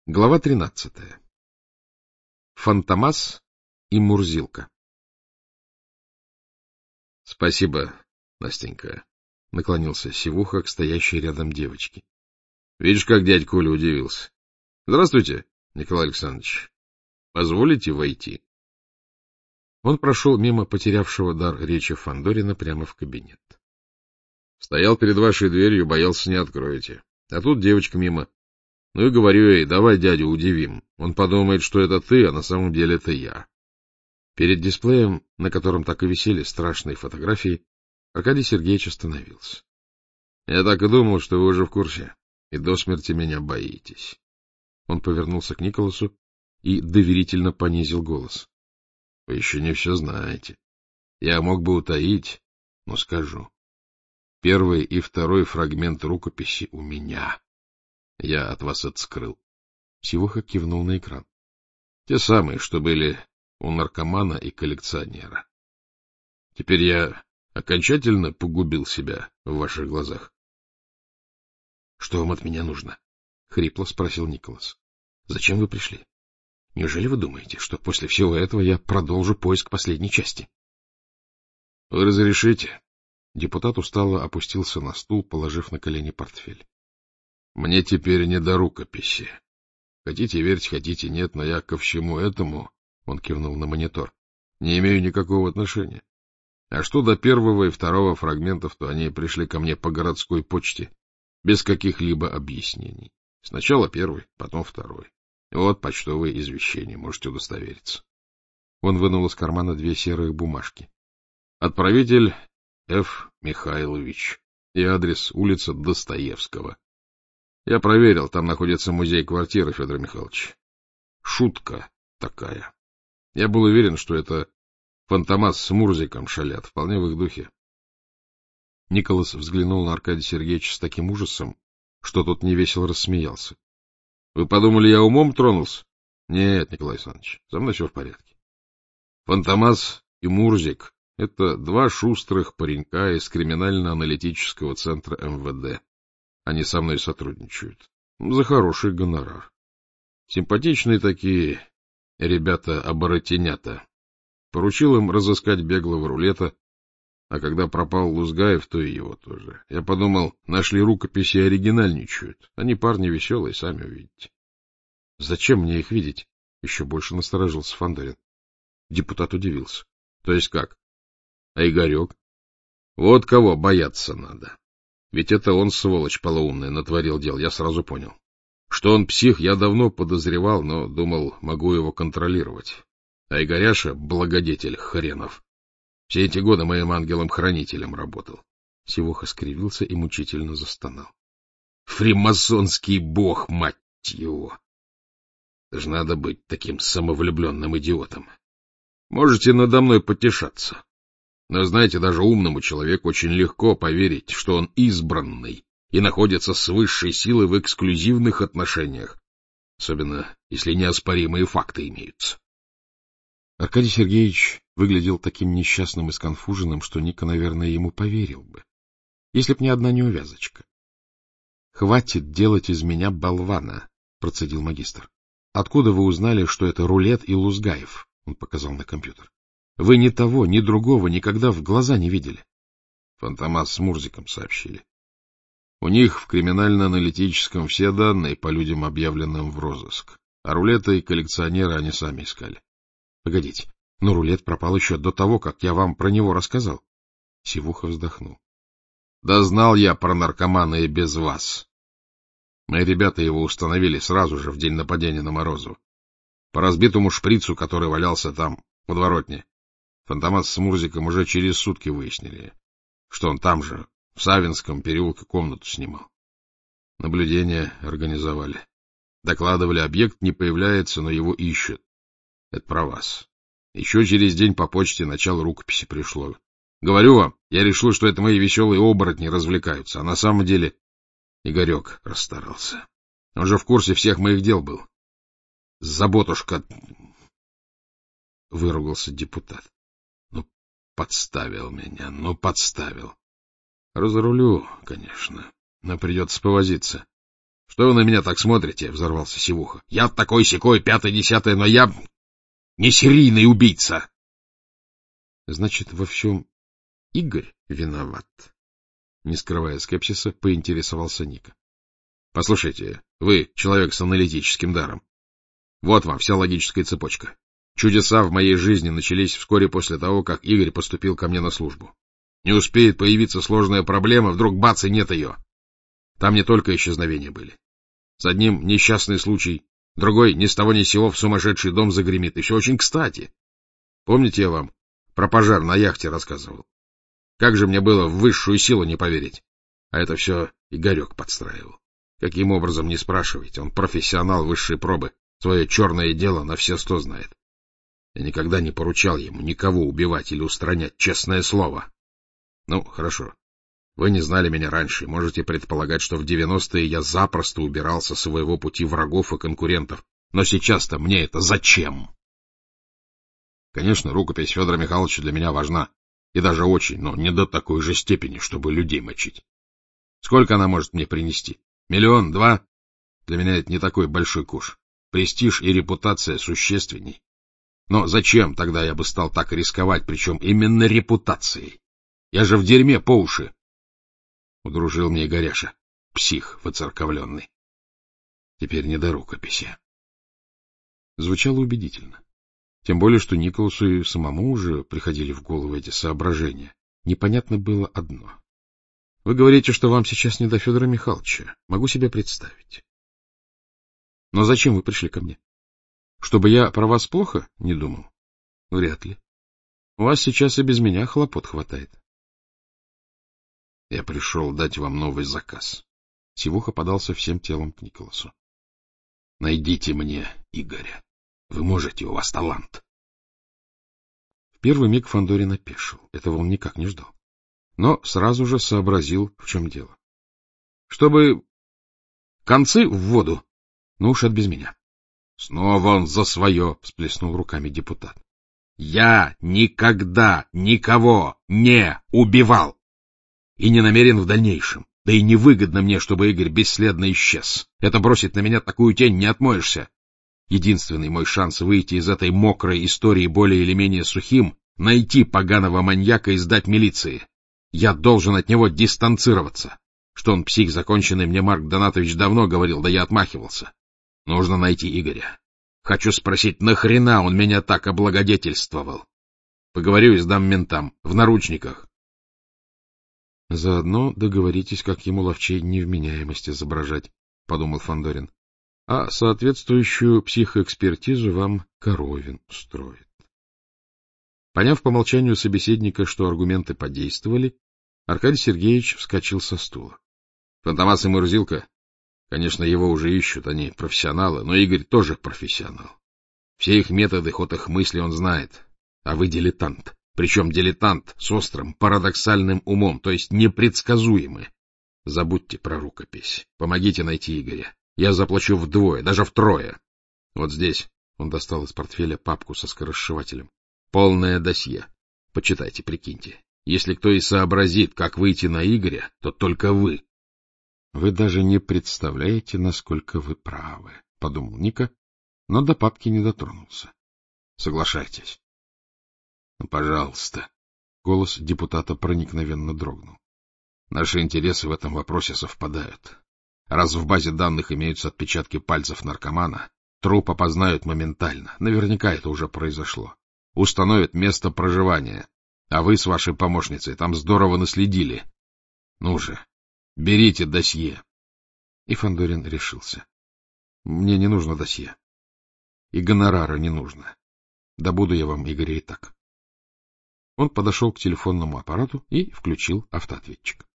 Глава 13. Фантомас и Мурзилка. — Спасибо, Настенька, — наклонился Сивуха к стоящей рядом девочке. — Видишь, как дядь Коля удивился. — Здравствуйте, Николай Александрович. Позволите войти? Он прошел мимо потерявшего дар речи Фандорина прямо в кабинет. — Стоял перед вашей дверью, боялся, не откроете. А тут девочка мимо. Ну и говорю ей, давай дядю удивим. Он подумает, что это ты, а на самом деле это я. Перед дисплеем, на котором так и висели страшные фотографии, Аркадий Сергеевич остановился. — Я так и думал, что вы уже в курсе, и до смерти меня боитесь. Он повернулся к Николасу и доверительно понизил голос. — Вы еще не все знаете. Я мог бы утаить, но скажу. Первый и второй фрагмент рукописи у меня. Я от вас это скрыл. Сивуха кивнул на экран. Те самые, что были у наркомана и коллекционера. Теперь я окончательно погубил себя в ваших глазах. — Что вам от меня нужно? — хрипло спросил Николас. — Зачем вы пришли? Неужели вы думаете, что после всего этого я продолжу поиск последней части? — Вы разрешите? Депутат устало опустился на стул, положив на колени портфель. — Мне теперь не до рукописи. Хотите верьте, хотите нет, но я ко всему этому, — он кивнул на монитор, — не имею никакого отношения. А что до первого и второго фрагментов, то они пришли ко мне по городской почте, без каких-либо объяснений. Сначала первый, потом второй. Вот почтовые извещения, можете удостовериться. Он вынул из кармана две серые бумажки. Отправитель Ф. Михайлович и адрес улица Достоевского. Я проверил, там находится музей-квартира, Федор Михайлович. Шутка такая. Я был уверен, что это Фантомас с Мурзиком шалят, вполне в их духе. Николас взглянул на Аркадия Сергеевича с таким ужасом, что тот невесело рассмеялся. — Вы подумали, я умом тронулся? — Нет, Николай Александрович, со мной все в порядке. Фантомас и Мурзик — это два шустрых паренька из криминально-аналитического центра МВД. Они со мной сотрудничают. За хороший гонорар. Симпатичные такие ребята-оборотенята. Поручил им разыскать беглого рулета, а когда пропал Лузгаев, то и его тоже. Я подумал, нашли рукописи и оригинальничают. Они парни веселые, сами увидите. — Зачем мне их видеть? — еще больше насторожился Фандорин. Депутат удивился. — То есть как? А Игорек? Вот кого бояться надо. Ведь это он, сволочь полоумная, натворил дел, я сразу понял. Что он псих, я давно подозревал, но думал, могу его контролировать. А Игоряша — благодетель хренов. Все эти годы моим ангелом-хранителем работал. Сивуха скривился и мучительно застонал. Фримасонский бог, мать его! Даже надо быть таким самовлюбленным идиотом. Можете надо мной потешаться. Но, знаете, даже умному человеку очень легко поверить, что он избранный и находится с высшей силой в эксклюзивных отношениях, особенно если неоспоримые факты имеются. Аркадий Сергеевич выглядел таким несчастным и сконфуженным, что Ника, наверное, ему поверил бы, если б не одна неувязочка. — Хватит делать из меня болвана, — процедил магистр. — Откуда вы узнали, что это рулет и Лузгаев? — он показал на компьютер. — Вы ни того, ни другого никогда в глаза не видели. Фантомас с Мурзиком сообщили. У них в криминально-аналитическом все данные по людям, объявленным в розыск. А рулета и коллекционера они сами искали. — Погодите, но рулет пропал еще до того, как я вам про него рассказал. Сивуха вздохнул. — Да знал я про наркомана и без вас. Мои ребята его установили сразу же в день нападения на Морозова. По разбитому шприцу, который валялся там, в подворотне. Фантомас с Мурзиком уже через сутки выяснили, что он там же, в Савинском переулке, комнату снимал. Наблюдение организовали. Докладывали, объект не появляется, но его ищут. Это про вас. Еще через день по почте начало рукописи пришло. Говорю вам, я решил, что это мои веселые оборотни развлекаются, а на самом деле Игорек расстарался. Он же в курсе всех моих дел был. Заботушка... Выругался депутат. Ну, подставил меня, ну, подставил. Разрулю, конечно, но придется повозиться. Что вы на меня так смотрите? — взорвался Сивуха. — Я такой-сякой, пятое-десятое, но я не серийный убийца. — Значит, во всем Игорь виноват? Не скрывая скепсиса, поинтересовался Ника. — Послушайте, вы человек с аналитическим даром. Вот вам вся логическая цепочка. Чудеса в моей жизни начались вскоре после того, как Игорь поступил ко мне на службу. Не успеет появиться сложная проблема, вдруг бац, и нет ее. Там не только исчезновения были. С одним несчастный случай, другой ни с того ни с сего в сумасшедший дом загремит. И все очень кстати. Помните, я вам про пожар на яхте рассказывал? Как же мне было в высшую силу не поверить? А это все Игорек подстраивал. Каким образом, не спрашивайте, он профессионал высшей пробы, свое черное дело на все 100 знает. Я никогда не поручал ему никого убивать или устранять, честное слово. Ну, хорошо. Вы не знали меня раньше, можете предполагать, что в 90-е я запросто убирал со своего пути врагов и конкурентов. Но сейчас-то мне это зачем? Конечно, рукопись Федора Михайловича для меня важна, и даже очень, но не до такой же степени, чтобы людей мочить. Сколько она может мне принести? 1 миллион, 2? Для меня это не такой большой куш. Престиж и репутация существенней. Но зачем тогда я бы стал так рисковать, причем именно репутацией? Я же в дерьме по уши. Удружил мне Игоряша, псих воцерковленный. Теперь не до рукописи. Звучало убедительно. Тем более, что Николасу и самому уже приходили в голову эти соображения. Непонятно было одно. Вы говорите, что вам сейчас не до Федора Михайловича. Могу себе представить. Но зачем вы пришли ко мне? Чтобы я про вас плохо не думал? Вряд ли. У вас сейчас и без меня хлопот хватает. Я пришел дать вам новый заказ. Сивуха подался всем телом к Николасу. Найдите мне Игоря. Вы можете, у вас талант. В первый миг Фандорин опешил. Этого он никак не ждал. Но сразу же сообразил, в чем дело. Чтобы концы в воду, ну уж от без меня. Снова он за свое, всплеснул руками депутат. Я никогда никого не убивал. И не намерен в дальнейшем. Да и невыгодно мне, чтобы Игорь бесследно исчез. Это бросит на меня такую тень, не отмоешься. Единственный мой шанс выйти из этой мокрой истории более или менее сухим — найти поганого маньяка и сдать милиции. Я должен от него дистанцироваться. Что он псих законченный, мне Марк Донатович давно говорил, да я отмахивался. Нужно найти Игоря. Хочу спросить, нахрена он меня так облагодетельствовал? Поговорю и сдам ментам, в наручниках. Заодно договоритесь, как ему ловчей невменяемость изображать, — подумал Фандорин. А соответствующую психоэкспертизу вам Коровин устроит. Поняв по молчанию собеседника, что аргументы подействовали, Аркадий Сергеевич вскочил со стула. — Фантомас и Мурзилка? Конечно, его уже ищут, они профессионалы, но Игорь тоже профессионал. Все их методы, ход их мысли он знает, а вы дилетант. Причем дилетант с острым, парадоксальным умом, то есть непредсказуемый. Забудьте про рукопись. Помогите найти Игоря. Я заплачу вдвое, даже втрое. Вот здесь он достал из портфеля папку со скоросшивателем. Полное досье. Почитайте, прикиньте. Если кто и сообразит, как выйти на Игоря, то только вы. — Вы даже не представляете, насколько вы правы, — подумал Ника, но до папки не дотронулся. — Соглашайтесь. — Ну, пожалуйста. Голос депутата проникновенно дрогнул. Наши интересы в этом вопросе совпадают. Раз в базе данных имеются отпечатки пальцев наркомана, труп опознают моментально. Наверняка это уже произошло. Установят место проживания. А вы с вашей помощницей там здорово наследили. Ну же, берите досье. И Фандорин решился. Мне не нужно досье. И гонорара не нужно. Добуду я вам Игоря и так. Он подошел к телефонному аппарату и включил автоответчик.